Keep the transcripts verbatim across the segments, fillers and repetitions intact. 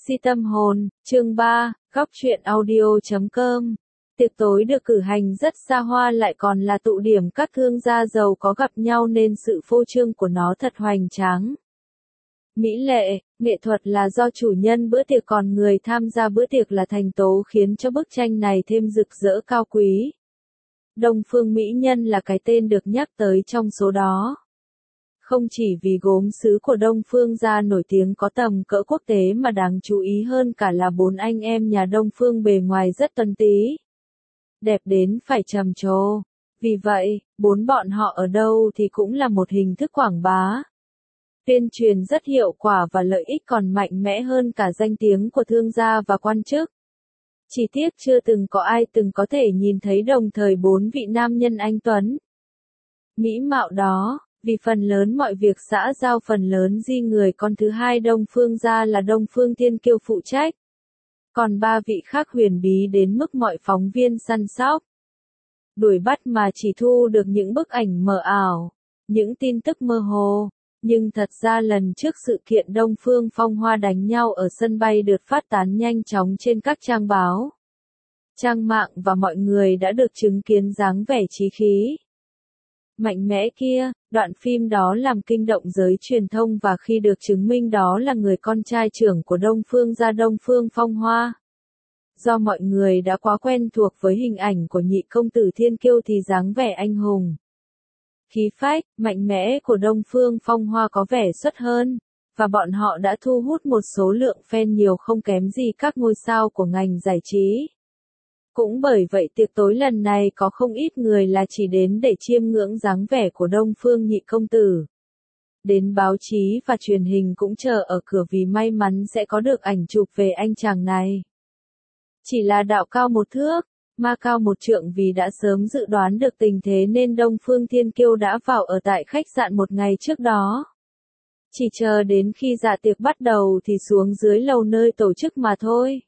Si tâm hồn, chương ba, góc truyện audio chấm com. Tiệc tối được cử hành rất xa hoa lại còn là tụ điểm các thương gia giàu có gặp nhau nên sự phô trương của nó thật hoành tráng. Mỹ lệ, nghệ thuật là do chủ nhân bữa tiệc còn người tham gia bữa tiệc là thành tố khiến cho bức tranh này thêm rực rỡ cao quý. Đông Phương Mỹ Nhân là cái tên được nhắc tới trong số đó. Không chỉ vì gốm sứ của Đông Phương gia nổi tiếng có tầm cỡ quốc tế mà đáng chú ý hơn cả là bốn anh em nhà Đông Phương bề ngoài rất tuấn tí. Đẹp đến phải trầm trồ. Vì vậy, bốn bọn họ ở đâu thì cũng là một hình thức quảng bá. Tuyên truyền rất hiệu quả và lợi ích còn mạnh mẽ hơn cả danh tiếng của thương gia và quan chức. Chỉ tiếc chưa từng có ai từng có thể nhìn thấy đồng thời bốn vị nam nhân anh tuấn. Mỹ mạo đó. Vì phần lớn mọi việc xã giao phần lớn di người con thứ hai Đông Phương gia là Đông Phương Thiên Kiêu phụ trách. Còn ba vị khác huyền bí đến mức mọi phóng viên săn sóc. Đuổi bắt mà chỉ thu được những bức ảnh mờ ảo, những tin tức mơ hồ. Nhưng thật ra lần trước sự kiện Đông Phương Phong Hoa đánh nhau ở sân bay được phát tán nhanh chóng trên các trang báo, trang mạng và mọi người đã được chứng kiến dáng vẻ chí khí mạnh mẽ kia. Đoạn phim đó làm kinh động giới truyền thông và khi được chứng minh đó là người con trai trưởng của Đông Phương gia Đông Phương Phong Hoa. Do mọi người đã quá quen thuộc với hình ảnh của nhị công tử Thiên Kiêu thì dáng vẻ anh hùng, khí phách, mạnh mẽ của Đông Phương Phong Hoa có vẻ xuất hơn, và bọn họ đã thu hút một số lượng fan nhiều không kém gì các ngôi sao của ngành giải trí. Cũng bởi vậy tiệc tối lần này có không ít người là chỉ đến để chiêm ngưỡng dáng vẻ của Đông Phương nhị công tử. Đến báo chí và truyền hình cũng chờ ở cửa vì may mắn sẽ có được ảnh chụp về anh chàng này. Chỉ là đạo cao một thước, ma cao một trượng vì đã sớm dự đoán được tình thế nên Đông Phương Thiên Kiêu đã vào ở tại khách sạn một ngày trước đó. Chỉ chờ đến khi dạ tiệc bắt đầu thì xuống dưới lầu nơi tổ chức mà thôi.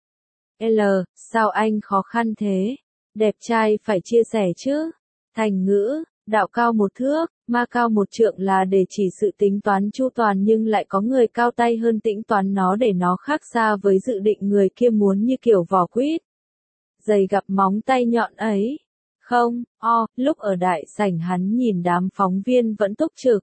L, sao anh khó khăn thế? Đẹp trai phải chia sẻ chứ. Thành ngữ, đạo cao một thước, ma cao một trượng là để chỉ sự tính toán chu toàn nhưng lại có người cao tay hơn tính toán nó để nó khác xa với dự định người kia muốn như kiểu vỏ quýt. Giày gặp móng tay nhọn ấy. Không, o, lúc ở đại sảnh hắn nhìn đám phóng viên vẫn túc trực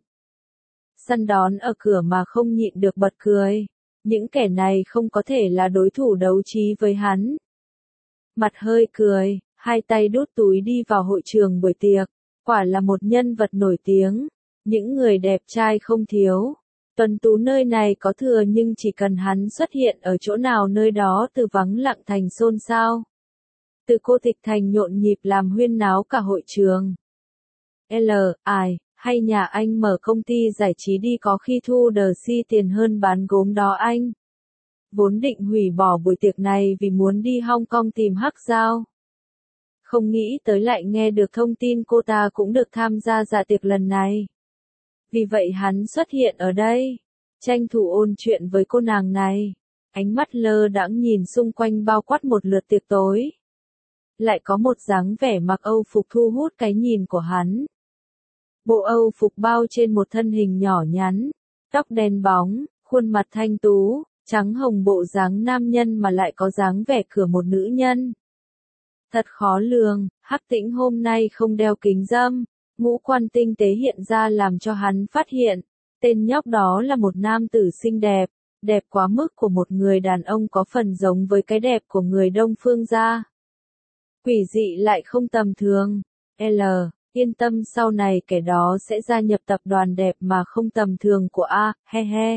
săn đón ở cửa mà không nhịn được bật cười. Những kẻ này không có thể là đối thủ đấu trí với hắn. Mặt hơi cười, hai tay đút túi đi vào hội trường buổi tiệc. Quả là một nhân vật nổi tiếng. Những người đẹp trai không thiếu. Tuấn tú nơi này có thừa nhưng chỉ cần hắn xuất hiện ở chỗ nào nơi đó từ vắng lặng thành xôn xao. Từ cô tịch thành nhộn nhịp làm huyên náo cả hội trường. L, ai, hay nhà anh mở công ty giải trí đi có khi thu đờ si tiền hơn bán gốm đó anh. Vốn định hủy bỏ buổi tiệc này vì muốn đi Hong Kong tìm Hắc Giao. Không nghĩ tới lại nghe được thông tin cô ta cũng được tham gia dạ tiệc lần này. Vì vậy hắn xuất hiện ở đây, tranh thủ ôn chuyện với cô nàng này. Ánh mắt lơ đãng nhìn xung quanh bao quát một lượt tiệc tối. Lại có một dáng vẻ mặc Âu phục thu hút cái nhìn của hắn. Bộ Âu phục bao trên một thân hình nhỏ nhắn, tóc đen bóng, khuôn mặt thanh tú, trắng hồng bộ dáng nam nhân mà lại có dáng vẻ cửa một nữ nhân. Thật khó lường, Hắc Tĩnh hôm nay không đeo kính râm, ngũ quan tinh tế hiện ra làm cho hắn phát hiện, tên nhóc đó là một nam tử xinh đẹp, đẹp quá mức của một người đàn ông có phần giống với cái đẹp của người Đông Phương gia. Quỷ dị lại không tầm thường. L, yên tâm sau này kẻ đó sẽ gia nhập tập đoàn đẹp mà không tầm thường của A, he he.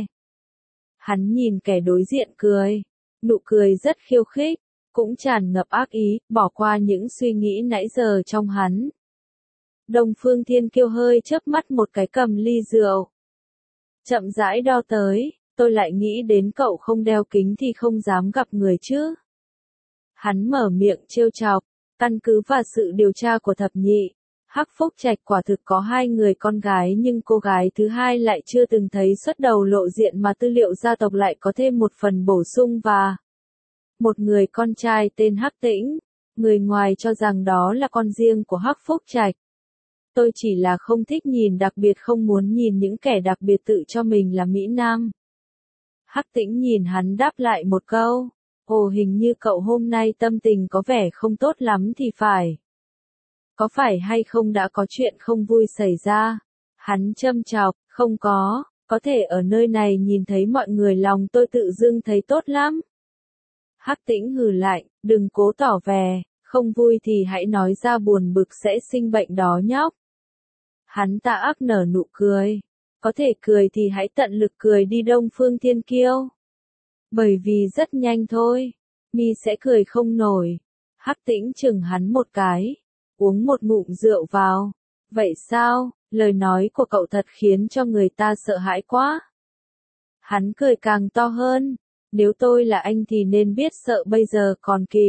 Hắn nhìn kẻ đối diện cười, nụ cười rất khiêu khích, cũng tràn ngập ác ý, bỏ qua những suy nghĩ nãy giờ trong hắn. Đông Phương Thiên Kiêu hơi chớp mắt một cái cầm ly rượu. Chậm rãi đo tới, tôi lại nghĩ đến cậu không đeo kính thì không dám gặp người chứ. Hắn mở miệng trêu chọc, căn cứ vào sự điều tra của thập nhị. Hắc Phúc Trạch quả thực có hai người con gái nhưng cô gái thứ hai lại chưa từng thấy xuất đầu lộ diện mà tư liệu gia tộc lại có thêm một phần bổ sung và một người con trai tên Hắc Tĩnh. Người ngoài cho rằng đó là con riêng của Hắc Phúc Trạch. Tôi chỉ là không thích nhìn đặc biệt không muốn nhìn những kẻ đặc biệt tự cho mình là Mỹ Nam. Hắc Tĩnh nhìn hắn đáp lại một câu. Ồ, hình như cậu hôm nay tâm tình có vẻ không tốt lắm thì phải. Có phải hay không đã có chuyện không vui xảy ra? Hắn châm chọc, không có, có thể ở nơi này nhìn thấy mọi người lòng tôi tự dưng thấy tốt lắm. Hắc Tĩnh hừ lạnh, đừng cố tỏ vẻ, không vui thì hãy nói ra, buồn bực sẽ sinh bệnh đó nhóc. Hắn ta ác nở nụ cười. Có thể cười thì hãy tận lực cười đi Đông Phương Thiên Kiêu. Bởi vì rất nhanh thôi, mi sẽ cười không nổi. Hắc Tĩnh chừng hắn một cái, uống một ngụm rượu vào. Vậy sao, lời nói của cậu thật khiến cho người ta sợ hãi quá. Hắn cười càng to hơn, nếu tôi là anh thì nên biết sợ bây giờ còn kịp.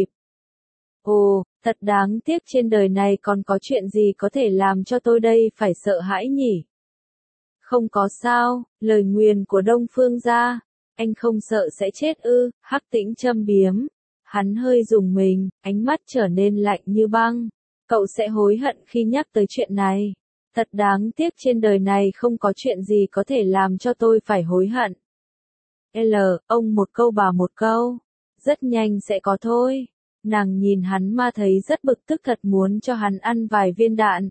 Ồ, thật đáng tiếc, trên đời này còn có chuyện gì có thể làm cho tôi đây phải sợ hãi nhỉ? Không có sao, lời nguyền của Đông Phương gia, anh không sợ sẽ chết ư? Hắc Tĩnh châm biếm. Hắn hơi rùng mình, ánh mắt trở nên lạnh như băng. Cậu sẽ hối hận khi nhắc tới chuyện này. Thật đáng tiếc, trên đời này không có chuyện gì có thể làm cho tôi phải hối hận. L, ông một câu bà một câu. Rất nhanh sẽ có thôi. Nàng nhìn hắn mà thấy rất bực tức, thật muốn cho hắn ăn vài viên đạn.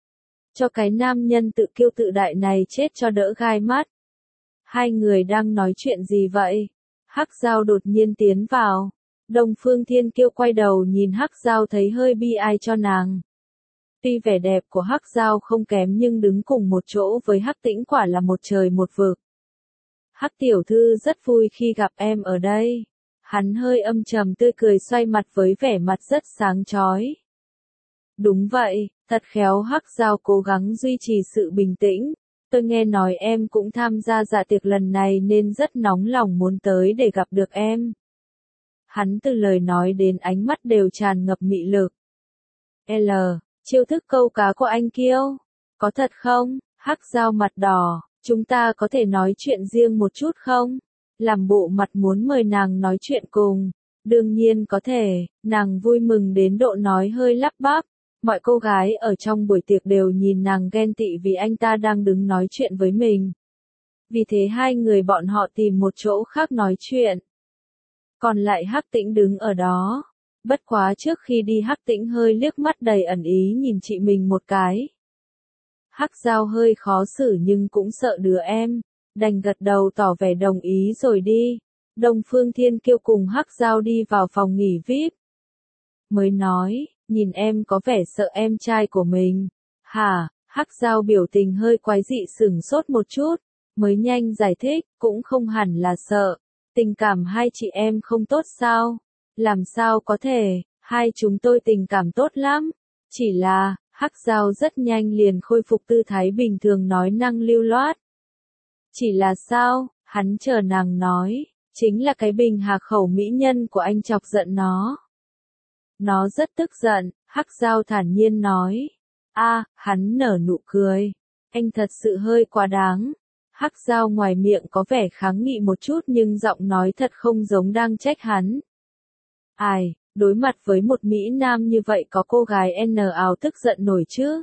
Cho cái nam nhân tự kiêu tự đại này chết cho đỡ gai mắt. Hai người đang nói chuyện gì vậy? Hắc Giao đột nhiên tiến vào. Đông Phương Thiên Kiêu quay đầu nhìn Hắc Giao thấy hơi bi ai cho nàng. Tuy vẻ đẹp của Hắc Giao không kém nhưng đứng cùng một chỗ với Hắc Tĩnh quả là một trời một vực. Hắc tiểu thư rất vui khi gặp em ở đây. Hắn hơi âm trầm tươi cười, xoay mặt với vẻ mặt rất sáng chói. Đúng vậy, thật khéo. Hắc Giao cố gắng duy trì sự bình tĩnh. Tôi nghe nói em cũng tham gia dạ tiệc lần này nên rất nóng lòng muốn tới để gặp được em. Hắn từ lời nói đến ánh mắt đều tràn ngập mị lực. L, chiêu thức câu cá của anh Kiêu, có thật không? Hắc Giao mặt đỏ, chúng ta có thể nói chuyện riêng một chút không? Làm bộ mặt muốn mời nàng nói chuyện cùng. Đương nhiên có thể, nàng vui mừng đến độ nói hơi lắp bắp. Mọi cô gái ở trong buổi tiệc đều nhìn nàng ghen tị vì anh ta đang đứng nói chuyện với mình. Vì thế hai người bọn họ tìm một chỗ khác nói chuyện. Còn lại Hắc Tĩnh đứng ở đó. Bất quá trước khi đi Hắc Tĩnh hơi liếc mắt đầy ẩn ý nhìn chị mình một cái. Hắc Giao hơi khó xử nhưng cũng sợ đứa em, đành gật đầu tỏ vẻ đồng ý rồi đi. Đông Phương Thiên Kiêu cùng Hắc Giao đi vào phòng nghỉ vi ai pi. Mới nói, nhìn em có vẻ sợ em trai của mình. Hả? Hắc Giao biểu tình hơi quái dị, sửng sốt một chút, mới nhanh giải thích, cũng không hẳn là sợ. Tình cảm hai chị em không tốt sao? Làm sao có thể, hai chúng tôi tình cảm tốt lắm. Chỉ là, Hắc Giao rất nhanh liền khôi phục tư thái bình thường, nói năng lưu loát. Chỉ là sao? Hắn chờ nàng nói, chính là cái bình hà khẩu mỹ nhân của anh chọc giận nó. Nó rất tức giận, Hắc Giao thản nhiên nói. A, hắn nở nụ cười. Anh thật sự hơi quá đáng. Hắc Giao ngoài miệng có vẻ kháng nghị một chút nhưng giọng nói thật không giống đang trách hắn. Ai, đối mặt với một Mỹ Nam như vậy có cô gái N ào tức giận nổi chứ?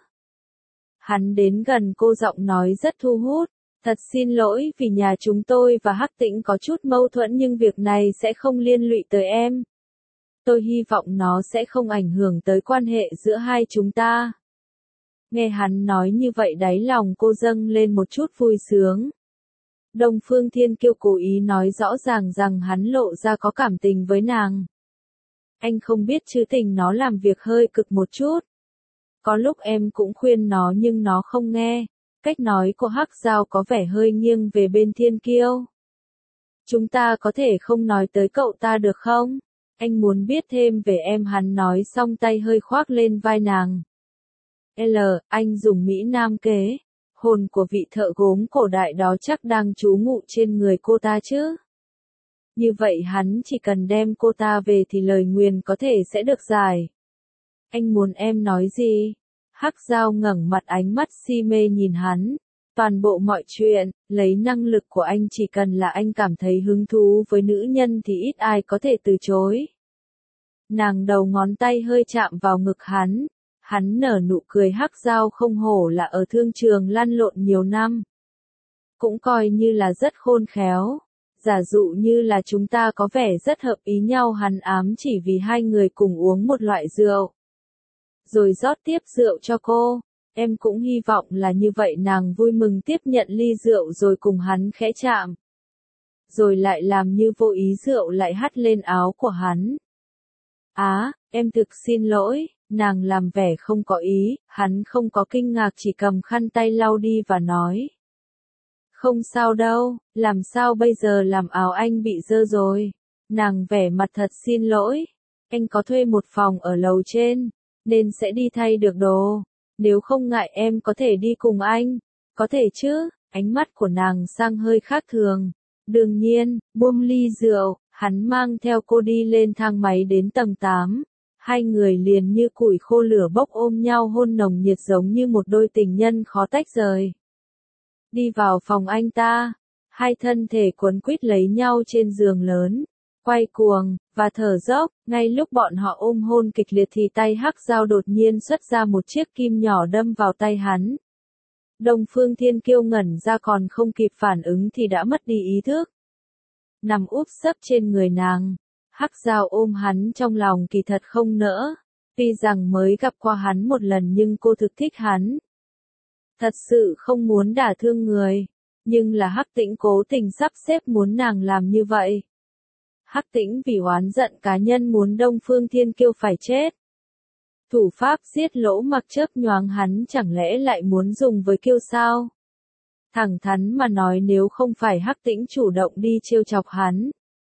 Hắn đến gần cô, giọng nói rất thu hút. Thật xin lỗi vì nhà chúng tôi và Hắc Tĩnh có chút mâu thuẫn nhưng việc này sẽ không liên lụy tới em. Tôi hy vọng nó sẽ không ảnh hưởng tới quan hệ giữa hai chúng ta. Nghe hắn nói như vậy đáy lòng cô dâng lên một chút vui sướng. Đông Phương Thiên Kiêu cố ý nói rõ ràng rằng hắn lộ ra có cảm tình với nàng. Anh không biết chứ, tình nó làm việc hơi cực một chút. Có lúc em cũng khuyên nó nhưng nó không nghe. Cách nói của Hắc Giao có vẻ hơi nghiêng về bên Thiên Kiêu. Chúng ta có thể không nói tới cậu ta được không? Anh muốn biết thêm về em. Hắn nói xong tay hơi khoác lên vai nàng. L, anh dùng Mỹ Nam kế. Hồn của vị thợ gốm cổ đại đó chắc đang trú ngụ trên người cô ta chứ. Như vậy hắn chỉ cần đem cô ta về thì lời nguyền có thể sẽ được giải. Anh muốn em nói gì? Hắc Giao ngẩng mặt, ánh mắt si mê nhìn hắn. Toàn bộ mọi chuyện, lấy năng lực của anh, chỉ cần là anh cảm thấy hứng thú với nữ nhân thì ít ai có thể từ chối. Nàng đầu ngón tay hơi chạm vào ngực hắn. Hắn nở nụ cười. Hắc Giao không hổ là ở thương trường lăn lộn nhiều năm. Cũng coi như là rất khôn khéo. Giả dụ như là chúng ta có vẻ rất hợp ý nhau, hắn ám chỉ vì hai người cùng uống một loại rượu. Rồi rót tiếp rượu cho cô. Em cũng hy vọng là như vậy. Nàng vui mừng tiếp nhận ly rượu rồi cùng hắn khẽ chạm. Rồi lại làm như vô ý, rượu lại hắt lên áo của hắn. Á, em thực xin lỗi, nàng làm vẻ không có ý, hắn không có kinh ngạc, chỉ cầm khăn tay lau đi và nói. Không sao đâu, làm sao bây giờ, làm áo anh bị dơ rồi. Nàng vẻ mặt thật xin lỗi. Anh có thuê một phòng ở lầu trên, nên sẽ đi thay được đồ. Nếu không ngại em có thể đi cùng anh. Có thể chứ, ánh mắt của nàng sang hơi khác thường. Đương nhiên, buông ly rượu, hắn mang theo cô đi lên thang máy đến tầng tám. Hai người liền như củi khô lửa bốc ôm nhau hôn nồng nhiệt giống như một đôi tình nhân khó tách rời. Đi vào phòng anh ta, hai thân thể quấn quýt lấy nhau trên giường lớn, quay cuồng, và thở dốc. Ngay lúc bọn họ ôm hôn kịch liệt thì tay Hắc Dao đột nhiên xuất ra một chiếc kim nhỏ đâm vào tay hắn. Đông Phương Thiên Kiêu ngẩn ra, còn không kịp phản ứng thì đã mất đi ý thức. Nằm úp sấp trên người nàng, Hắc Dao ôm hắn trong lòng, kỳ thật không nỡ. Tuy rằng mới gặp qua hắn một lần nhưng cô thực thích hắn. Thật sự không muốn đả thương người, nhưng là Hắc Tĩnh cố tình sắp xếp muốn nàng làm như vậy. Hắc Tĩnh vì oán giận cá nhân muốn Đông Phương Thiên Kiêu phải chết. Thủ pháp giết lỗ mặc chớp nhoáng, hắn chẳng lẽ lại muốn dùng với Kiêu sao? Thẳng thắn mà nói, nếu không phải Hắc Tĩnh chủ động đi trêu chọc hắn,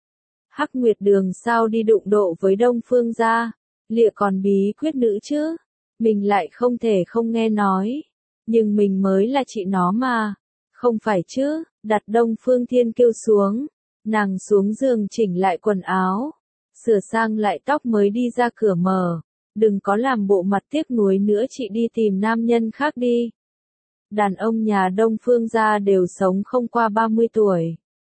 Hắc Nguyệt Đường sao đi đụng độ với Đông Phương gia, lịa còn bí quyết nữ chứ, mình lại không thể không nghe nói, nhưng mình mới là chị nó mà, không phải chứ? Đặt Đông Phương Thiên Kiêu xuống, nàng xuống giường chỉnh lại quần áo, sửa sang lại tóc mới đi ra cửa mở, đừng có làm bộ mặt tiếc nuối nữa, chị đi tìm nam nhân khác đi. Đàn ông nhà Đông Phương gia đều sống không qua ba mươi tuổi.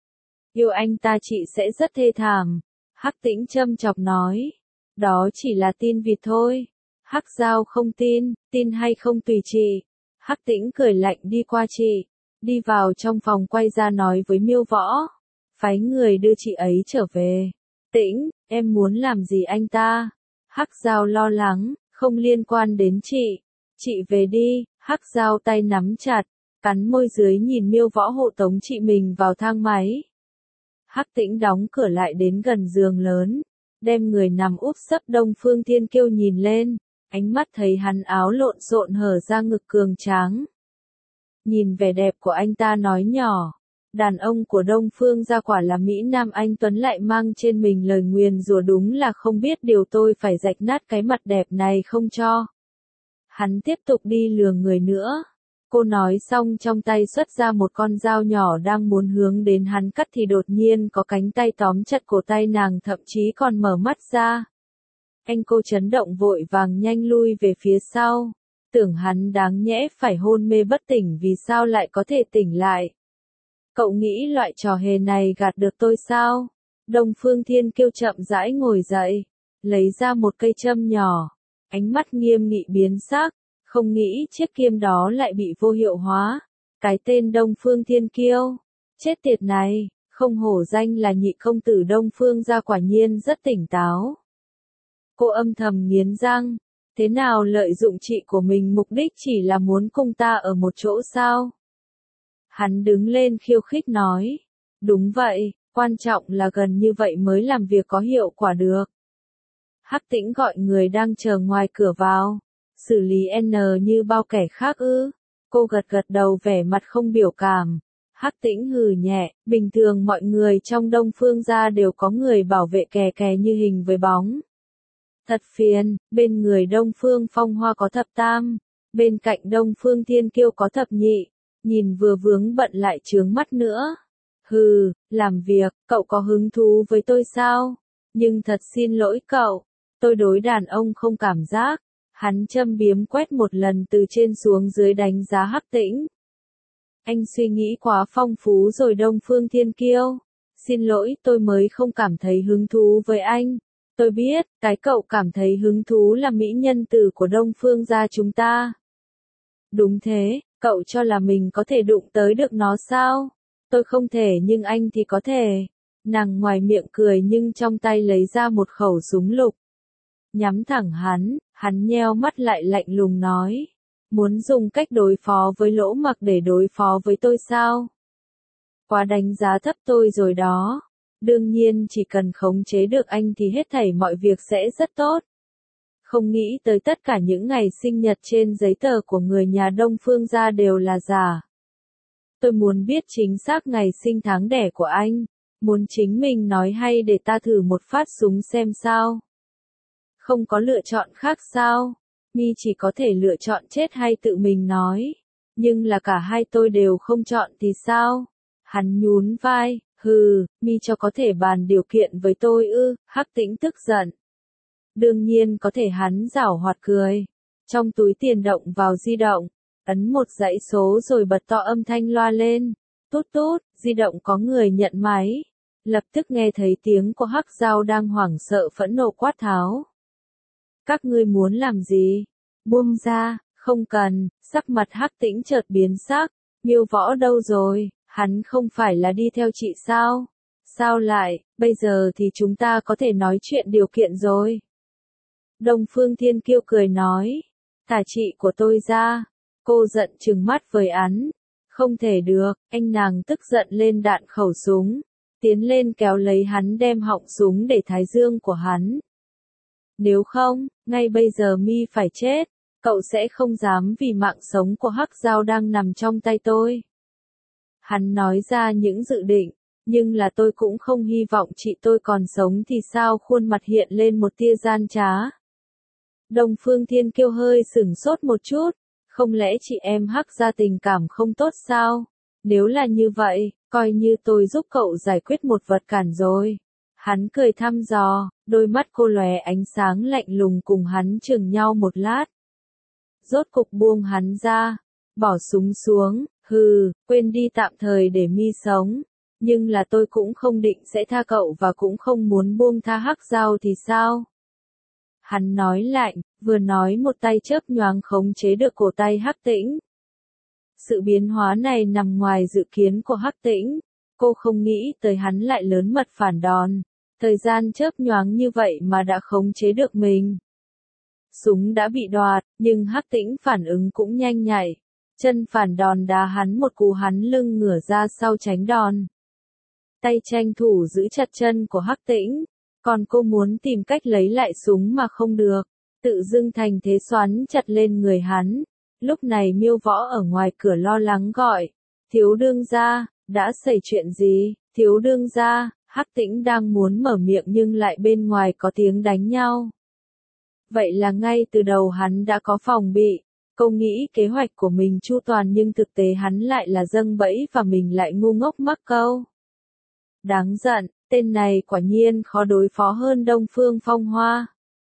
Yêu anh ta chị sẽ rất thê thảm. Hắc Tĩnh châm chọc nói. Đó chỉ là tin vịt thôi. Hắc Dao không tin, tin hay không tùy chị. Hắc Tĩnh cười lạnh đi qua chị. Đi vào trong phòng, quay ra nói với Miêu Võ. Phái người đưa chị ấy trở về. Tĩnh, em muốn làm gì anh ta? Hắc Dao lo lắng, không liên quan đến chị. Chị về đi. Hắc Dao tay nắm chặt, cắn môi dưới nhìn Miêu Võ hộ tống chị mình vào thang máy. Hắc Tĩnh đóng cửa lại đến gần giường lớn, đem người nằm úp sấp Đông Phương Thiên Kiêu nhìn lên, ánh mắt thấy hắn áo lộn xộn hở ra ngực cường tráng. Nhìn vẻ đẹp của anh ta nói nhỏ, đàn ông của Đông Phương gia quả là Mỹ Nam anh tuấn, lại mang trên mình lời nguyền rủa, đúng là không biết điều, tôi phải rạch nát cái mặt đẹp này không cho. Hắn tiếp tục đi lừa người nữa. Cô nói xong trong tay xuất ra một con dao nhỏ đang muốn hướng đến hắn cắt thì đột nhiên có cánh tay tóm chặt cổ tay nàng, thậm chí còn mở mắt ra. Anh cô chấn động vội vàng nhanh lui về phía sau. Tưởng hắn đáng nhẽ phải hôn mê bất tỉnh, vì sao lại có thể tỉnh lại. Cậu nghĩ loại trò hề này gạt được tôi sao? Đông Phương Thiên Kiêu chậm rãi ngồi dậy, lấy ra một cây châm nhỏ. Ánh mắt nghiêm nghị biến sắc, không nghĩ chiếc kiếm đó lại bị vô hiệu hóa. Cái tên Đông Phương Thiên Kiêu, chết tiệt này, không hổ danh là nhị công tử Đông Phương gia, quả nhiên rất tỉnh táo. Cô âm thầm nghiến răng, thế nào lợi dụng chị của mình, mục đích chỉ là muốn cùng ta ở một chỗ sao? Hắn đứng lên khiêu khích nói, đúng vậy, quan trọng là gần như vậy mới làm việc có hiệu quả được. Hắc Tĩnh gọi người đang chờ ngoài cửa vào. Xử lý N như bao kẻ khác ư? Cô gật gật đầu, vẻ mặt không biểu cảm. Hắc Tĩnh hừ nhẹ, bình thường mọi người trong Đông Phương gia đều có người bảo vệ kè kè như hình với bóng. Thật phiền, bên người Đông Phương Phong Hoa có thập tam, bên cạnh Đông Phương Thiên Kiêu có thập nhị, nhìn vừa vướng bận lại chướng mắt nữa. Hừ, làm việc, cậu có hứng thú với tôi sao? Nhưng thật xin lỗi cậu, tôi đối đàn ông không cảm giác. Hắn châm biếm quét một lần từ trên xuống dưới đánh giá Hắc Tĩnh. Anh suy nghĩ quá phong phú rồi Đông Phương Thiên Kiêu. Xin lỗi, tôi mới không cảm thấy hứng thú với anh. Tôi biết, cái cậu cảm thấy hứng thú là mỹ nhân tử của Đông Phương gia chúng ta. Đúng thế, cậu cho là mình có thể đụng tới được nó sao? Tôi không thể nhưng anh thì có thể. Nàng ngoài miệng cười nhưng trong tay lấy ra một khẩu súng lục. Nhắm thẳng hắn, hắn nheo mắt lại lạnh lùng nói. Muốn dùng cách đối phó với Lỗ Mặc để đối phó với tôi sao? Quá đánh giá thấp tôi rồi đó. Đương nhiên chỉ cần khống chế được anh thì hết thảy mọi việc sẽ rất tốt. Không nghĩ tới tất cả những ngày sinh nhật trên giấy tờ của người nhà Đông Phương gia đều là giả. Tôi muốn biết chính xác ngày sinh tháng đẻ của anh. Muốn chính mình nói hay để ta thử một phát súng xem sao? Không có lựa chọn khác sao? Mi chỉ có thể lựa chọn chết hay tự mình nói. Nhưng là cả hai tôi đều không chọn thì sao? Hắn nhún vai, hừ, Mi cho có thể bàn điều kiện với tôi ư? Hắc Tĩnh tức giận. Đương nhiên có thể, hắn giảo hoạt cười. Trong túi tiền động vào di động, ấn một dãy số rồi bật to âm thanh loa lên. Tút tút, di động có người nhận máy. Lập tức nghe thấy tiếng của Hắc Giao đang hoảng sợ phẫn nộ quát tháo. Các ngươi muốn làm gì? Buông ra, không cần. Sắc mặt Hắc Tĩnh chợt biến sắc. Miêu Võ đâu rồi? Hắn không phải là đi theo chị sao? Sao lại, bây giờ thì chúng ta có thể nói chuyện điều kiện rồi. Đông Phương Thiên Kiêu cười nói. Thả chị của tôi ra. Cô giận trừng mắt với hắn. Không thể được, anh nàng tức giận lên đạn khẩu súng. Tiến lên kéo lấy hắn đem họng súng để thái dương của hắn. Nếu không, ngay bây giờ Mi phải chết. Cậu sẽ không dám vì mạng sống của Hắc Giao đang nằm trong tay tôi. Hắn nói ra những dự định, nhưng là tôi cũng không hy vọng chị tôi còn sống thì sao, khuôn mặt hiện lên một tia gian trá. Đông Phương Thiên Kiêu hơi sửng sốt một chút, không lẽ chị em Hắc gia tình cảm không tốt sao? Nếu là như vậy, coi như tôi giúp cậu giải quyết một vật cản rồi. Hắn cười thăm dò, đôi mắt cô lóe ánh sáng lạnh lùng cùng hắn chừng nhau một lát. Rốt cục buông hắn ra, bỏ súng xuống, hừ, quên đi, tạm thời để Mi sống. Nhưng là tôi cũng không định sẽ tha cậu và cũng không muốn buông tha Hắc Giao thì sao? Hắn nói lạnh, vừa nói một tay chớp nhoáng khống chế được cổ tay Hắc Tĩnh. Sự biến hóa này nằm ngoài dự kiến của Hắc Tĩnh. Cô không nghĩ tới hắn lại lớn mật phản đòn. Thời gian chớp nhoáng như vậy mà đã khống chế được mình. Súng đã bị đoạt, nhưng Hắc Tĩnh phản ứng cũng nhanh nhạy. Chân phản đòn đá hắn một cú, hắn lưng ngửa ra sau tránh đòn. Tay tranh thủ giữ chặt chân của Hắc Tĩnh. Còn cô muốn tìm cách lấy lại súng mà không được. Tự dưng thành thế xoắn chặt lên người hắn. Lúc này Miêu Võ ở ngoài cửa lo lắng gọi. Thiếu đương gia, đã xảy chuyện gì? Thiếu đương gia, Hắc Tĩnh đang muốn mở miệng nhưng lại bên ngoài có tiếng đánh nhau. Vậy là ngay từ đầu hắn đã có phòng bị. Cô nghĩ kế hoạch của mình chu toàn nhưng thực tế hắn lại là dâng bẫy và mình lại ngu ngốc mắc câu. Đáng giận, tên này quả nhiên khó đối phó hơn Đông Phương Phong Hoa.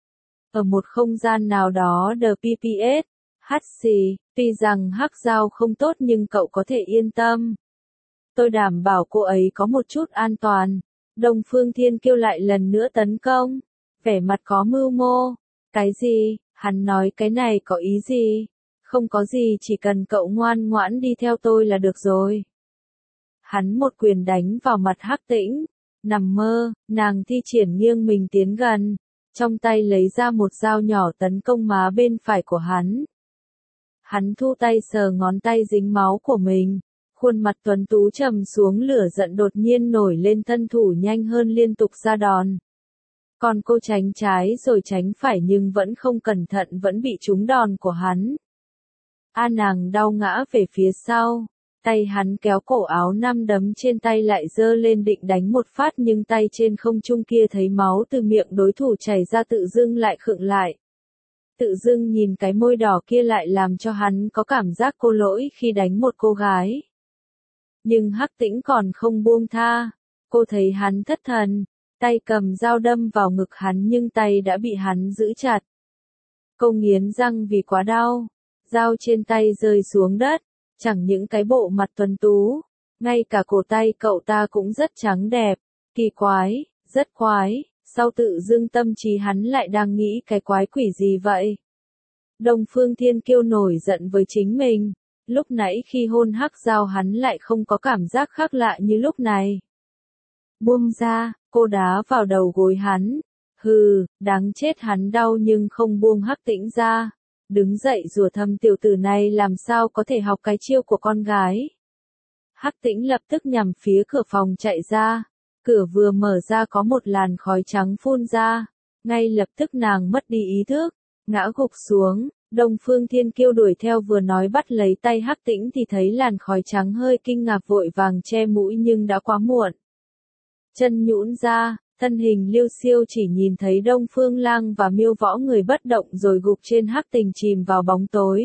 Ở một không gian nào đó The pê pê ét, hát xì, tuy rằng Hắc Giao không tốt nhưng cậu có thể yên tâm. Tôi đảm bảo cô ấy có một chút an toàn. Đông Phương Thiên Kiêu lại lần nữa tấn công. Vẻ mặt có mưu mô. Cái gì? Hắn nói cái này có ý gì? Không có gì, chỉ cần cậu ngoan ngoãn đi theo tôi là được rồi. Hắn một quyền đánh vào mặt Hắc Tĩnh. Nằm mơ, nàng thi triển nghiêng mình tiến gần. Trong tay lấy ra một dao nhỏ tấn công má bên phải của hắn. Hắn thu tay sờ ngón tay dính máu của mình. Khuôn mặt tuấn tú trầm xuống, lửa giận đột nhiên nổi lên, thân thủ nhanh hơn liên tục ra đòn. Còn cô tránh trái rồi tránh phải nhưng vẫn không cẩn thận vẫn bị trúng đòn của hắn. A nàng đau ngã về phía sau. Tay hắn kéo cổ áo, năm đấm trên tay lại giơ lên định đánh một phát nhưng tay trên không trung kia thấy máu từ miệng đối thủ chảy ra tự dưng lại khựng lại. Tự dưng nhìn cái môi đỏ kia lại làm cho hắn có cảm giác cô lỗi khi đánh một cô gái. Nhưng Hắc Tĩnh còn không buông tha. Cô thấy hắn thất thần, tay cầm dao đâm vào ngực hắn nhưng tay đã bị hắn giữ chặt. Cô nghiến răng vì quá đau. Dao trên tay rơi xuống đất. Chẳng những cái bộ mặt tuấn tú, ngay cả cổ tay cậu ta cũng rất trắng đẹp. Kỳ quái, rất quái. Sau tự dưng tâm trí hắn lại đang nghĩ cái quái quỷ gì vậy? Đông Phương Thiên Kiêu nổi giận với chính mình. Lúc nãy khi hôn Hắc Giao hắn lại không có cảm giác khác lạ như lúc này. Buông ra, cô đá vào đầu gối hắn. Hừ, đáng chết, hắn đau nhưng không buông Hắc Tĩnh ra. Đứng dậy rủa thầm, tiểu tử này làm sao có thể học cái chiêu của con gái. Hắc Tĩnh lập tức nhằm phía cửa phòng chạy ra. Cửa vừa mở ra có một làn khói trắng phun ra. Ngay lập tức nàng mất đi ý thức, ngã gục xuống. Đông Phương Thiên Kiêu đuổi theo vừa nói bắt lấy tay Hắc Tĩnh thì thấy làn khói trắng, hơi kinh ngạc vội vàng che mũi nhưng đã quá muộn. Chân nhũn ra, thân hình liêu xiêu chỉ nhìn thấy Đông Phương Lang và Miêu Võ người bất động rồi gục trên Hắc Tình chìm vào bóng tối.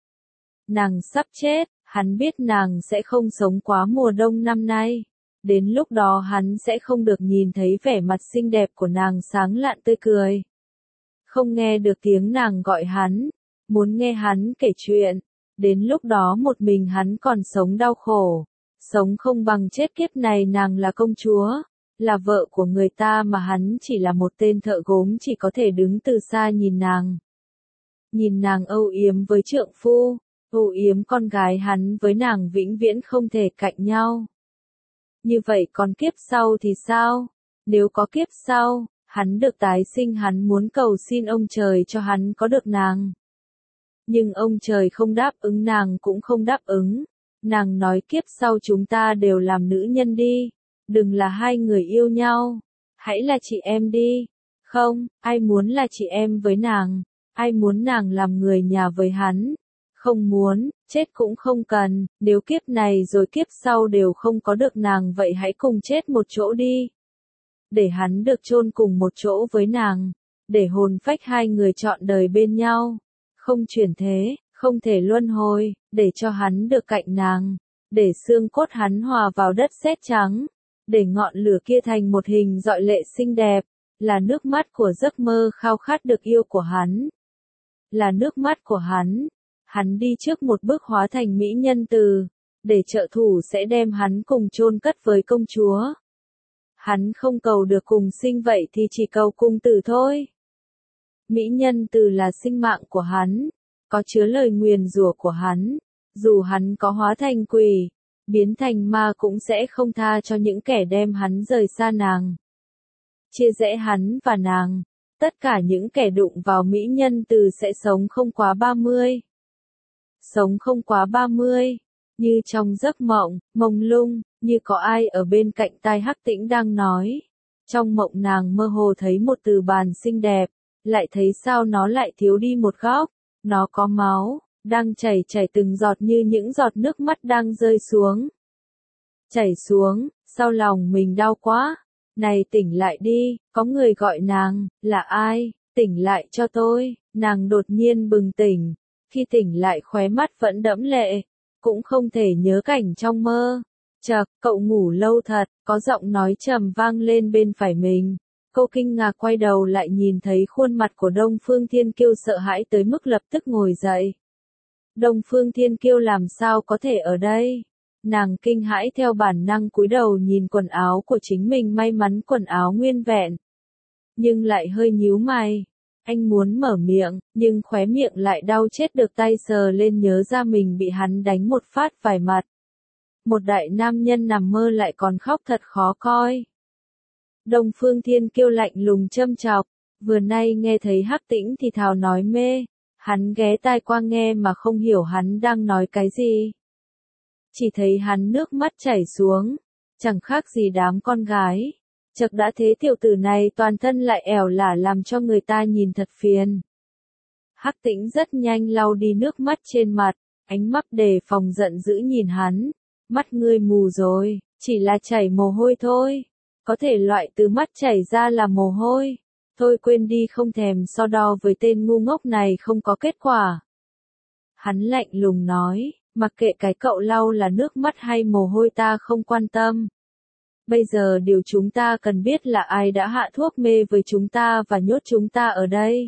Nàng sắp chết, hắn biết nàng sẽ không sống quá mùa đông năm nay. Đến lúc đó hắn sẽ không được nhìn thấy vẻ mặt xinh đẹp của nàng sáng lạn tươi cười. Không nghe được tiếng nàng gọi hắn, muốn nghe hắn kể chuyện. Đến lúc đó một mình hắn còn sống đau khổ. Sống không bằng chết, kiếp này nàng là công chúa, là vợ của người ta mà hắn chỉ là một tên thợ gốm chỉ có thể đứng từ xa nhìn nàng. Nhìn nàng âu yếm với trượng phu, âu yếm con gái hắn với nàng vĩnh viễn không thể cạnh nhau. Như vậy còn kiếp sau thì sao? Nếu có kiếp sau, hắn được tái sinh, hắn muốn cầu xin ông trời cho hắn có được nàng. Nhưng ông trời không đáp ứng, nàng cũng không đáp ứng. Nàng nói kiếp sau chúng ta đều làm nữ nhân đi. Đừng là hai người yêu nhau. Hãy là chị em đi. Không, ai muốn là chị em với nàng. Ai muốn nàng làm người nhà với hắn. Không muốn, chết cũng không cần. Nếu kiếp này rồi kiếp sau đều không có được nàng vậy hãy cùng chết một chỗ đi. Để hắn được chôn cùng một chỗ với nàng. Để hồn phách hai người trọn đời bên nhau. Không chuyển thế, không thể luân hồi, để cho hắn được cạnh nàng, để xương cốt hắn hòa vào đất sét trắng, để ngọn lửa kia thành một hình rọi lệ xinh đẹp, là nước mắt của giấc mơ khao khát được yêu của hắn. Là nước mắt của hắn, hắn đi trước một bước hóa thành mỹ nhân từ, để trợ thủ sẽ đem hắn cùng chôn cất với công chúa. Hắn không cầu được cùng sinh vậy thì chỉ cầu cùng tử thôi. Mỹ nhân từ là sinh mạng của hắn, có chứa lời nguyền rủa của hắn, dù hắn có hóa thành quỷ, biến thành ma cũng sẽ không tha cho những kẻ đem hắn rời xa nàng. Chia rẽ hắn và nàng, tất cả những kẻ đụng vào mỹ nhân từ sẽ sống không quá ba mươi. Sống không quá ba mươi, như trong giấc mộng, mông lung, như có ai ở bên cạnh tai Hắc Tĩnh đang nói. Trong mộng nàng mơ hồ thấy một từ bàn xinh đẹp. Lại thấy sao nó lại thiếu đi một góc, nó có máu, đang chảy chảy từng giọt như những giọt nước mắt đang rơi xuống. Chảy xuống, sau lòng mình đau quá, này tỉnh lại đi, có người gọi nàng, là ai, tỉnh lại cho tôi, nàng đột nhiên bừng tỉnh, khi tỉnh lại khóe mắt vẫn đẫm lệ, cũng không thể nhớ cảnh trong mơ. Chậc, cậu ngủ lâu thật, có giọng nói trầm vang lên bên phải mình. Cô kinh ngạc quay đầu lại nhìn thấy khuôn mặt của Đông Phương Thiên Kiêu, sợ hãi tới mức lập tức ngồi dậy. Đông Phương Thiên Kiêu làm sao có thể ở đây? Nàng kinh hãi theo bản năng cúi đầu nhìn quần áo của chính mình, may mắn quần áo nguyên vẹn. Nhưng lại hơi nhíu mày. Anh muốn mở miệng, nhưng khóe miệng lại đau chết được, tay sờ lên nhớ ra mình bị hắn đánh một phát vài mặt. Một đại nam nhân nằm mơ lại còn khóc thật khó coi. Đông Phương Thiên Kiêu lạnh lùng châm chọc, vừa nay nghe thấy Hắc Tĩnh thì thào nói mê, hắn ghé tai qua nghe mà không hiểu hắn đang nói cái gì. Chỉ thấy hắn nước mắt chảy xuống, chẳng khác gì đám con gái. Chậc đã thế tiểu tử này toàn thân lại ẻo lả làm cho người ta nhìn thật phiền. Hắc Tĩnh rất nhanh lau đi nước mắt trên mặt, ánh mắt đề phòng giận dữ nhìn hắn. Mắt ngươi mù rồi, chỉ là chảy mồ hôi thôi. Có thể loại từ mắt chảy ra là mồ hôi. Thôi quên đi, không thèm so đo với tên ngu ngốc này, không có kết quả. Hắn lạnh lùng nói, mặc kệ cái cậu lau là nước mắt hay mồ hôi ta không quan tâm. Bây giờ điều chúng ta cần biết là ai đã hạ thuốc mê với chúng ta và nhốt chúng ta ở đây.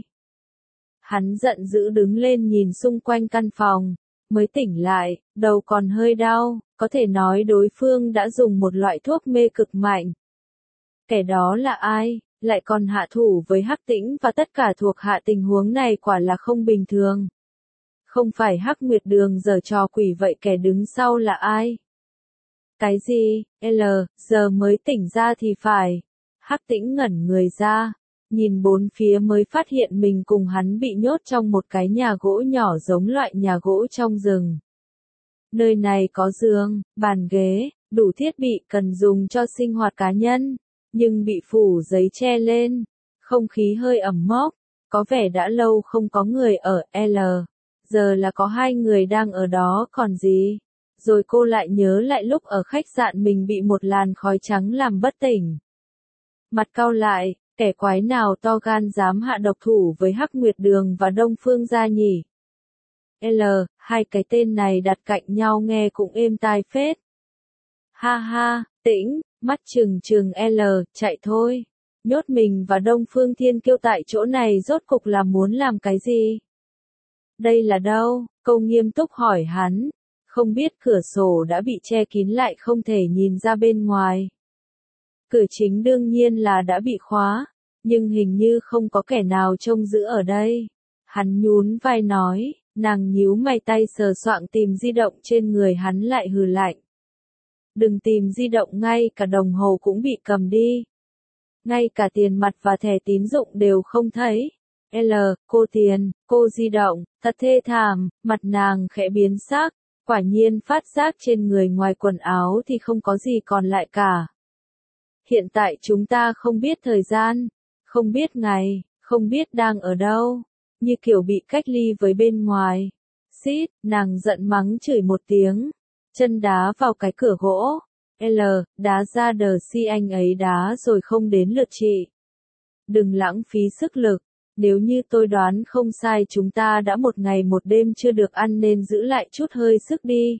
Hắn giận dữ đứng lên nhìn xung quanh căn phòng, mới tỉnh lại, đầu còn hơi đau, có thể nói đối phương đã dùng một loại thuốc mê cực mạnh. Kẻ đó là ai, lại còn hạ thủ với Hắc Tĩnh và tất cả thuộc hạ, tình huống này quả là không bình thường. Không phải Hắc Nguyệt Đường giở trò quỷ vậy kẻ đứng sau là ai? Cái gì? L, giờ mới tỉnh ra thì phải. Hắc Tĩnh ngẩn người ra, nhìn bốn phía mới phát hiện mình cùng hắn bị nhốt trong một cái nhà gỗ nhỏ giống loại nhà gỗ trong rừng. Nơi này có giường, bàn ghế, đủ thiết bị cần dùng cho sinh hoạt cá nhân, nhưng bị phủ giấy che lên, không khí hơi ẩm mốc, có vẻ đã lâu không có người ở L. Giờ là có hai người đang ở đó còn gì. Rồi cô lại nhớ lại lúc ở khách sạn mình bị một làn khói trắng làm bất tỉnh. Mặt cau lại, kẻ quái nào to gan dám hạ độc thủ với Hắc Nguyệt Đường và Đông Phương gia nhỉ? L, hai cái tên này đặt cạnh nhau nghe cũng êm tai phết. Ha ha, Tĩnh, mắt trừng trừng L, chạy thôi. Nhốt mình và Đông Phương Thiên Kiêu tại chỗ này rốt cục là muốn làm cái gì? Đây là đâu? Câu nghiêm túc hỏi hắn. Không biết cửa sổ đã bị che kín lại không thể nhìn ra bên ngoài. Cửa chính đương nhiên là đã bị khóa, nhưng hình như không có kẻ nào trông giữ ở đây. Hắn nhún vai nói, nàng nhíu mày tay sờ soạng tìm di động trên người hắn lại hừ lạnh. Đừng tìm di động, ngay cả đồng hồ cũng bị cầm đi. Ngay cả tiền mặt và thẻ tín dụng đều không thấy. L, cô tiền, cô di động, thật thê thảm, mặt nàng khẽ biến sắc, quả nhiên phát giác trên người ngoài quần áo thì không có gì còn lại cả. Hiện tại chúng ta không biết thời gian, không biết ngày, không biết đang ở đâu, như kiểu bị cách ly với bên ngoài. Xít, nàng giận mắng chửi một tiếng, chân đá vào cái cửa gỗ. L, đá ra đờ si anh ấy đá rồi không đến lượt chị. Đừng lãng phí sức lực, nếu như tôi đoán không sai chúng ta đã một ngày một đêm chưa được ăn nên giữ lại chút hơi sức đi.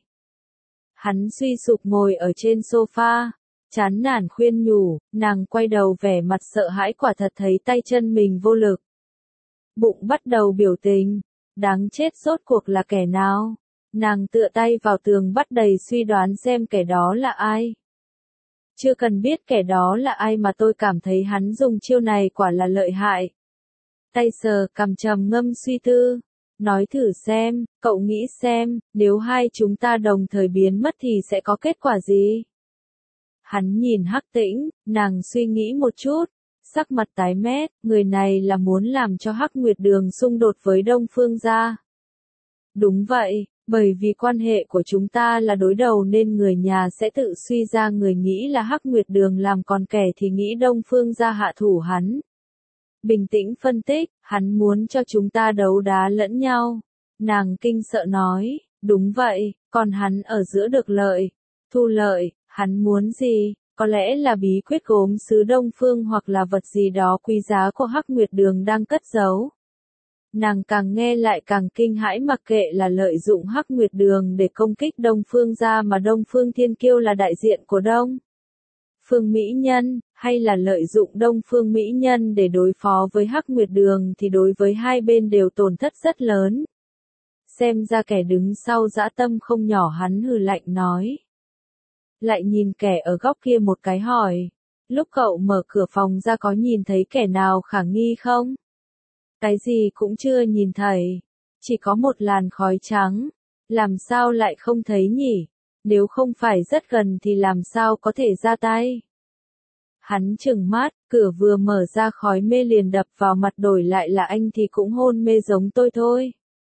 Hắn suy sụp ngồi ở trên sofa, chán nản khuyên nhủ, nàng quay đầu vẻ mặt sợ hãi quả thật thấy tay chân mình vô lực. Bụng bắt đầu biểu tình, đáng chết rốt cuộc là kẻ nào? Nàng tựa tay vào tường bắt đầy suy đoán xem kẻ đó là ai. Chưa cần biết kẻ đó là ai mà tôi cảm thấy hắn dùng chiêu này quả là lợi hại. Tay sờ cằm trầm ngâm suy tư. Nói thử xem, cậu nghĩ xem, nếu hai chúng ta đồng thời biến mất thì sẽ có kết quả gì? Hắn nhìn Hắc Tĩnh, nàng suy nghĩ một chút, sắc mặt tái mét, người này là muốn làm cho Hắc Nguyệt Đường xung đột với Đông Phương gia. Đúng vậy, bởi vì quan hệ của chúng ta là đối đầu nên người nhà sẽ tự suy ra, người nghĩ là Hắc Nguyệt Đường làm, còn kẻ thì nghĩ Đông Phương gia hạ thủ hắn. Bình tĩnh phân tích, hắn muốn cho chúng ta đấu đá lẫn nhau. Nàng kinh sợ nói, đúng vậy, còn hắn ở giữa được lợi, thu lợi, hắn muốn gì? Có lẽ là bí quyết gốm sứ Đông Phương hoặc là vật gì đó quý giá của Hắc Nguyệt Đường đang cất giấu. Nàng càng nghe lại càng kinh hãi, mặc kệ là lợi dụng Hắc Nguyệt Đường để công kích Đông Phương gia mà Đông Phương Thiên Kiêu là đại diện của Đông Phương Mỹ Nhân, hay là lợi dụng Đông Phương Mỹ Nhân để đối phó với Hắc Nguyệt Đường thì đối với hai bên đều tổn thất rất lớn. Xem ra kẻ đứng sau dã tâm không nhỏ, hắn hừ lạnh nói. Lại nhìn kẻ ở góc kia một cái hỏi, lúc cậu mở cửa phòng ra có nhìn thấy kẻ nào khả nghi không? Cái gì cũng chưa nhìn thấy, chỉ có một làn khói trắng, làm sao lại không thấy nhỉ? Nếu không phải rất gần thì làm sao có thể ra tay? Hắn trừng mắt, cửa vừa mở ra khói mê liền đập vào mặt, đổi lại là anh thì cũng hôn mê giống tôi thôi.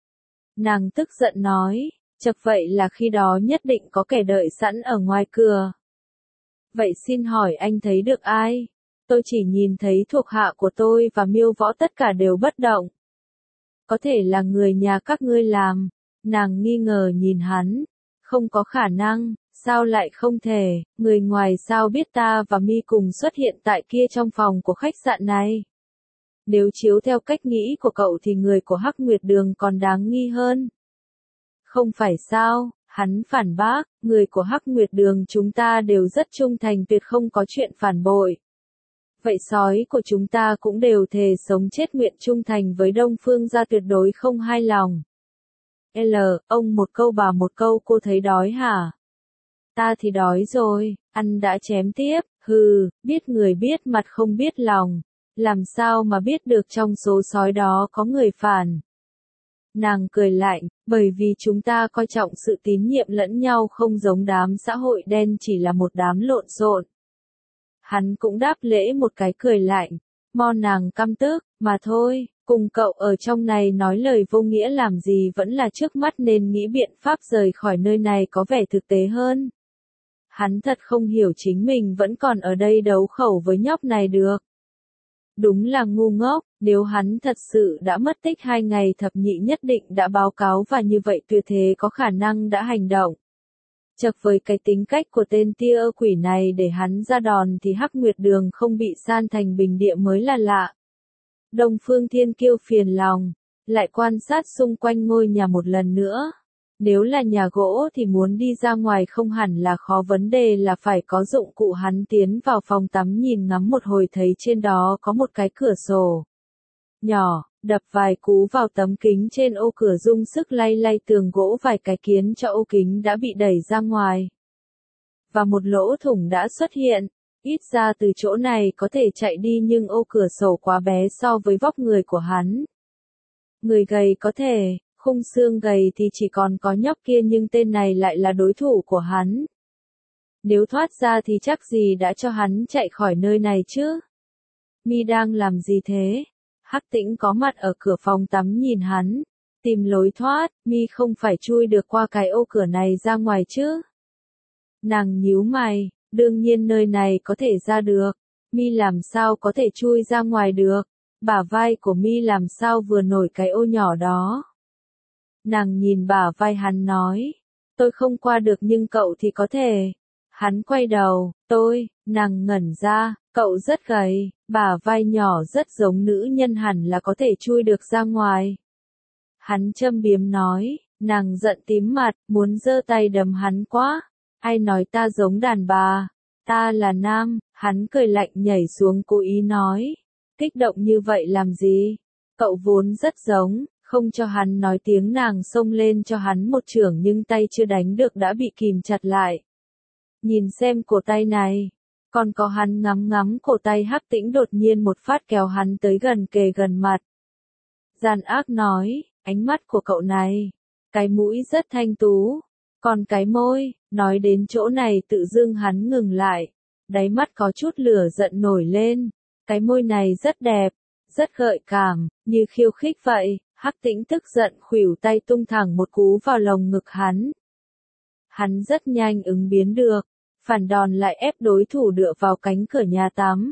Nàng tức giận nói, chật vậy là khi đó nhất định có kẻ đợi sẵn ở ngoài cửa. Vậy xin hỏi anh thấy được ai? Tôi chỉ nhìn thấy thuộc hạ của tôi và Miêu Võ tất cả đều bất động. Có thể là người nhà các ngươi làm. Nàng nghi ngờ nhìn hắn. Không có khả năng, sao lại không thể, người ngoài sao biết ta và Mi cùng xuất hiện tại kia trong phòng của khách sạn này? Nếu chiếu theo cách nghĩ của cậu thì người của Hắc Nguyệt Đường còn đáng nghi hơn. Không phải sao, hắn phản bác, người của Hắc Nguyệt Đường chúng ta đều rất trung thành, tuyệt không có chuyện phản bội. Vậy sói của chúng ta cũng đều thề sống chết nguyện trung thành với Đông Phương gia, tuyệt đối không hai lòng. L, ông một câu bà một câu, cô thấy đói hả? Ta thì đói rồi, ăn đã chém tiếp, hừ, biết người biết mặt không biết lòng, làm sao mà biết được trong số sói đó có người phản. Nàng cười lạnh, bởi vì chúng ta coi trọng sự tín nhiệm lẫn nhau không giống đám xã hội đen chỉ là một đám lộn xộn. Hắn cũng đáp lễ một cái cười lạnh, mo nàng căm tức, mà thôi, cùng cậu ở trong này nói lời vô nghĩa làm gì vẫn là trước mắt nên nghĩ biện pháp rời khỏi nơi này có vẻ thực tế hơn. Hắn thật không hiểu chính mình vẫn còn ở đây đấu khẩu với nhóc này được. Đúng là ngu ngốc, nếu hắn thật sự đã mất tích hai ngày thập nhị nhất định đã báo cáo và như vậy tuyệt thế có khả năng đã hành động. Chật với cái tính cách của tên tia quỷ này để hắn ra đòn thì Hắc Nguyệt Đường không bị san thành bình địa mới là lạ. Đông Phương Thiên Kiêu phiền lòng, lại quan sát xung quanh ngôi nhà một lần nữa. Nếu là nhà gỗ thì muốn đi ra ngoài không hẳn là khó, vấn đề là phải có dụng cụ. Hắn tiến vào phòng tắm nhìn ngắm một hồi thấy trên đó có một cái cửa sổ nhỏ, đập vài cú vào tấm kính trên ô cửa dùng sức lay lay tường gỗ vài cái khiến cho ô kính đã bị đẩy ra ngoài. Và một lỗ thủng đã xuất hiện, ít ra từ chỗ này có thể chạy đi nhưng ô cửa sổ quá bé so với vóc người của hắn. Người gầy có thể, khung xương gầy thì chỉ còn có nhóc kia nhưng tên này lại là đối thủ của hắn. Nếu thoát ra thì chắc gì đã cho hắn chạy khỏi nơi này chứ. Mi đang làm gì thế? Hắc Tĩnh có mặt ở cửa phòng tắm nhìn hắn, tìm lối thoát. Mi không phải chui được qua cái ô cửa này ra ngoài chứ? Nàng nhíu mày, đương nhiên nơi này có thể ra được. Mi làm sao có thể chui ra ngoài được? Bả vai của Mi làm sao vừa nổi cái ô nhỏ đó? Nàng nhìn bả vai hắn nói, tôi không qua được nhưng cậu thì có thể. Hắn quay đầu, tôi, nàng ngẩn ra, cậu rất gầy, bả vai nhỏ rất giống nữ nhân hẳn là có thể chui được ra ngoài. Hắn châm biếm nói, nàng giận tím mặt, muốn giơ tay đấm hắn quá. Ai nói ta giống đàn bà, ta là nam. Hắn cười lạnh nhảy xuống cố ý nói, kích động như vậy làm gì, cậu vốn rất giống. Không cho hắn nói tiếng nàng xông lên cho hắn một chưởng nhưng tay chưa đánh được đã bị kìm chặt lại. Nhìn xem cổ tay này, còn có hắn ngắm ngắm cổ tay. Hắc Tĩnh đột nhiên một phát kéo hắn tới gần kề gần mặt. Gian ác nói, ánh mắt của cậu này, cái mũi rất thanh tú, còn cái môi, nói đến chỗ này tự dưng hắn ngừng lại, đáy mắt có chút lửa giận nổi lên, cái môi này rất đẹp, rất gợi cảm, như khiêu khích vậy. Hắc Tĩnh tức giận khuỷu tay tung thẳng một cú vào lồng ngực hắn. Hắn rất nhanh ứng biến được, phản đòn lại ép đối thủ dựa vào cánh cửa nhà tắm.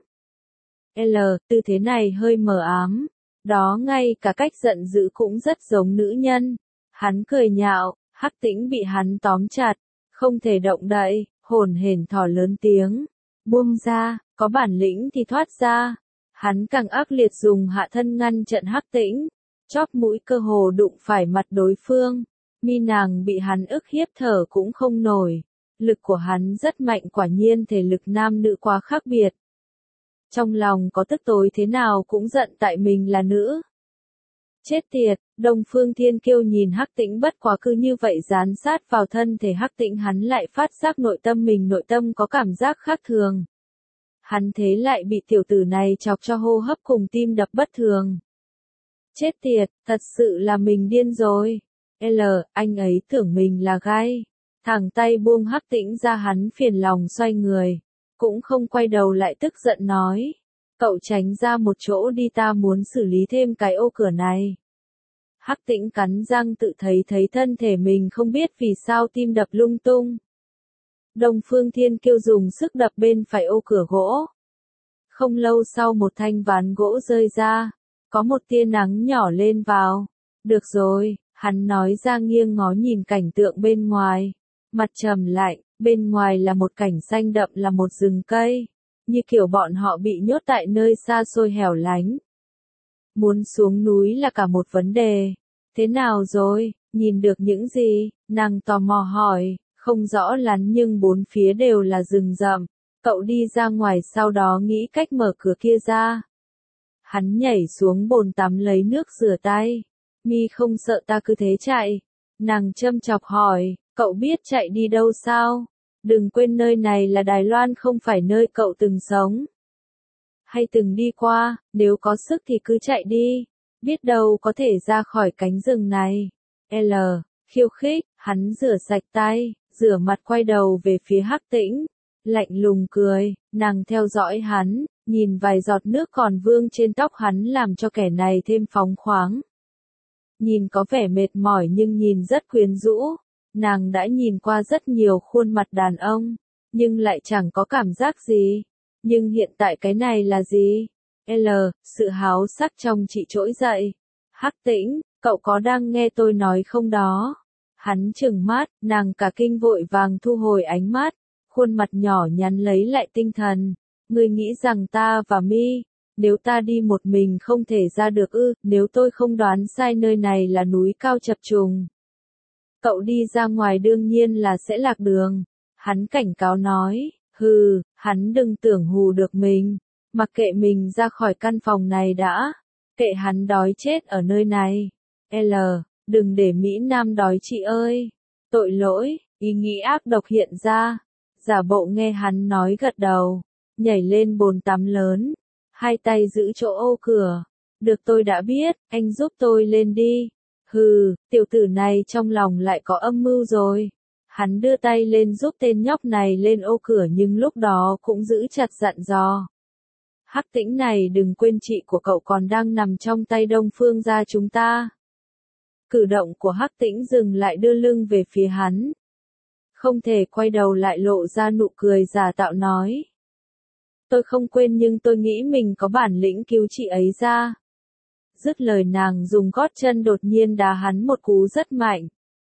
L, tư thế này hơi mờ ám, đó ngay cả cách giận dữ cũng rất giống nữ nhân. Hắn cười nhạo, Hắc Tĩnh bị hắn tóm chặt, không thể động đậy, hổn hển thỏ lớn tiếng, buông ra, có bản lĩnh thì thoát ra. Hắn càng ác liệt dùng hạ thân ngăn trận Hắc Tĩnh. Chóp mũi cơ hồ đụng phải mặt đối phương. Mi nàng bị hắn ức hiếp thở cũng không nổi. Lực của hắn rất mạnh, quả nhiên thể lực nam nữ quá khác biệt. Trong lòng có tức tối thế nào cũng giận tại mình là nữ. Chết tiệt, Đông Phương Thiên Kiêu nhìn Hắc Tĩnh bất quá cứ như vậy dán sát vào thân thể Hắc Tĩnh, hắn lại phát giác nội tâm mình nội tâm có cảm giác khác thường. Hắn thế lại bị tiểu tử này chọc cho hô hấp cùng tim đập bất thường. Chết tiệt, thật sự là mình điên rồi. L, anh ấy tưởng mình là gai. Thẳng tay buông Hắc Tĩnh ra, hắn phiền lòng xoay người. Cũng không quay đầu lại tức giận nói. Cậu tránh ra một chỗ đi, ta muốn xử lý thêm cái ô cửa này. Hắc Tĩnh cắn răng tự thấy thấy thân thể mình không biết vì sao tim đập lung tung. Đông Phương Thiên Kiêu dùng sức đập bên phải ô cửa gỗ. Không lâu sau một thanh ván gỗ rơi ra. Có một tia nắng nhỏ lên vào. Được rồi, hắn nói ra nghiêng ngó nhìn cảnh tượng bên ngoài. Mặt trầm lạnh, bên ngoài là một cảnh xanh đậm, là một rừng cây. Như kiểu bọn họ bị nhốt tại nơi xa xôi hẻo lánh. Muốn xuống núi là cả một vấn đề. Thế nào rồi, nhìn được những gì? Nàng tò mò hỏi, không rõ lắm nhưng bốn phía đều là rừng rậm. Cậu đi ra ngoài sau đó nghĩ cách mở cửa kia ra. Hắn nhảy xuống bồn tắm lấy nước rửa tay. Mi không sợ ta cứ thế chạy? Nàng châm chọc hỏi, cậu biết chạy đi đâu sao? Đừng quên nơi này là Đài Loan, không phải nơi cậu từng sống hay từng đi qua, nếu có sức thì cứ chạy đi. biết đâu có thể ra khỏi cánh rừng này. L. Khiêu khích, hắn rửa sạch tay, rửa mặt quay đầu về phía Hắc Tĩnh, lạnh lùng cười, nàng theo dõi hắn, nhìn vài giọt nước còn vương trên tóc hắn làm cho kẻ này thêm phóng khoáng. Nhìn có vẻ mệt mỏi nhưng nhìn rất quyến rũ, nàng đã nhìn qua rất nhiều khuôn mặt đàn ông, nhưng lại chẳng có cảm giác gì. Nhưng hiện tại cái này là gì? L. Sự háo sắc trong chị trỗi dậy. Hắc Tĩnh, cậu có đang nghe tôi nói không đó? Hắn trừng mắt, nàng cả kinh vội vàng thu hồi ánh mắt, khuôn mặt nhỏ nhắn lấy lại tinh thần. Ngươi nghĩ rằng ta và Mi, nếu ta đi một mình không thể ra được ư? Nếu tôi không đoán sai nơi này là núi cao chập trùng, cậu đi ra ngoài đương nhiên là sẽ lạc đường. Hắn cảnh cáo nói, hừ, hắn đừng tưởng hù được mình, mặc kệ mình ra khỏi căn phòng này đã, kệ hắn đói chết ở nơi này. L. Đừng để Mỹ Nam đói chị ơi. Tội lỗi, ý nghĩ ác độc hiện ra. Giả bộ nghe hắn nói gật đầu, nhảy lên bồn tắm lớn, hai tay giữ chỗ ô cửa. Được tôi đã biết, anh giúp tôi lên đi. Hừ, tiểu tử này trong lòng lại có âm mưu rồi. Hắn đưa tay lên giúp tên nhóc này lên ô cửa nhưng lúc đó cũng giữ chặt dặn dò. Hắc Tĩnh này đừng quên chị của cậu còn đang nằm trong tay Đông Phương gia chúng ta. Cử động của Hắc Tĩnh dừng lại đưa lưng về phía hắn. Không thể quay đầu lại lộ ra nụ cười giả tạo nói. Tôi không quên nhưng tôi nghĩ mình có bản lĩnh cứu chị ấy ra. Dứt lời nàng dùng gót chân đột nhiên đá hắn một cú rất mạnh.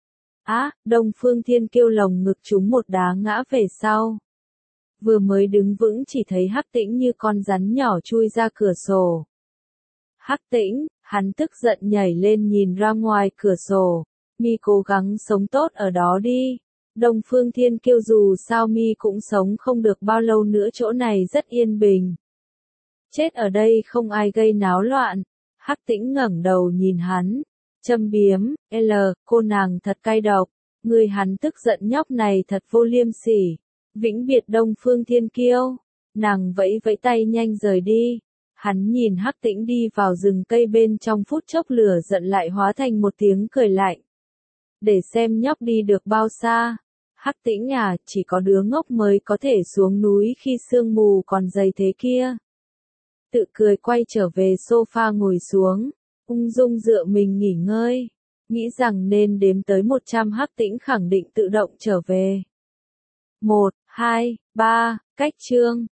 Á, Đông Phương Thiên Kiêu lồng ngực trúng một đá ngã về sau. Vừa mới đứng vững chỉ thấy Hắc Tĩnh như con rắn nhỏ chui ra cửa sổ. Hắc Tĩnh, hắn tức giận nhảy lên nhìn ra ngoài cửa sổ. Mi cố gắng sống tốt ở đó đi. Đông Phương Thiên Kiêu dù sao Mi cũng sống không được bao lâu nữa, chỗ này rất yên bình. Chết ở đây không ai gây náo loạn. Hắc Tĩnh ngẩng đầu nhìn hắn, châm biếm, L, cô nàng thật cay độc, người hắn tức giận nhóc này thật vô liêm sỉ. Vĩnh biệt Đông Phương Thiên Kiêu. Nàng vẫy vẫy tay nhanh rời đi. Hắn nhìn Hắc Tĩnh đi vào rừng cây bên trong, phút chốc lửa giận lại hóa thành một tiếng cười lạnh. Để xem nhóc đi được bao xa. Hắc Tĩnh à, chỉ có đứa ngốc mới có thể xuống núi khi sương mù còn dày thế kia. Tự cười quay trở về sofa ngồi xuống, ung dung dựa mình nghỉ ngơi. Nghĩ rằng nên đếm tới một trăm Hắc Tĩnh khẳng định tự động trở về. Một, hai, ba, cách chương.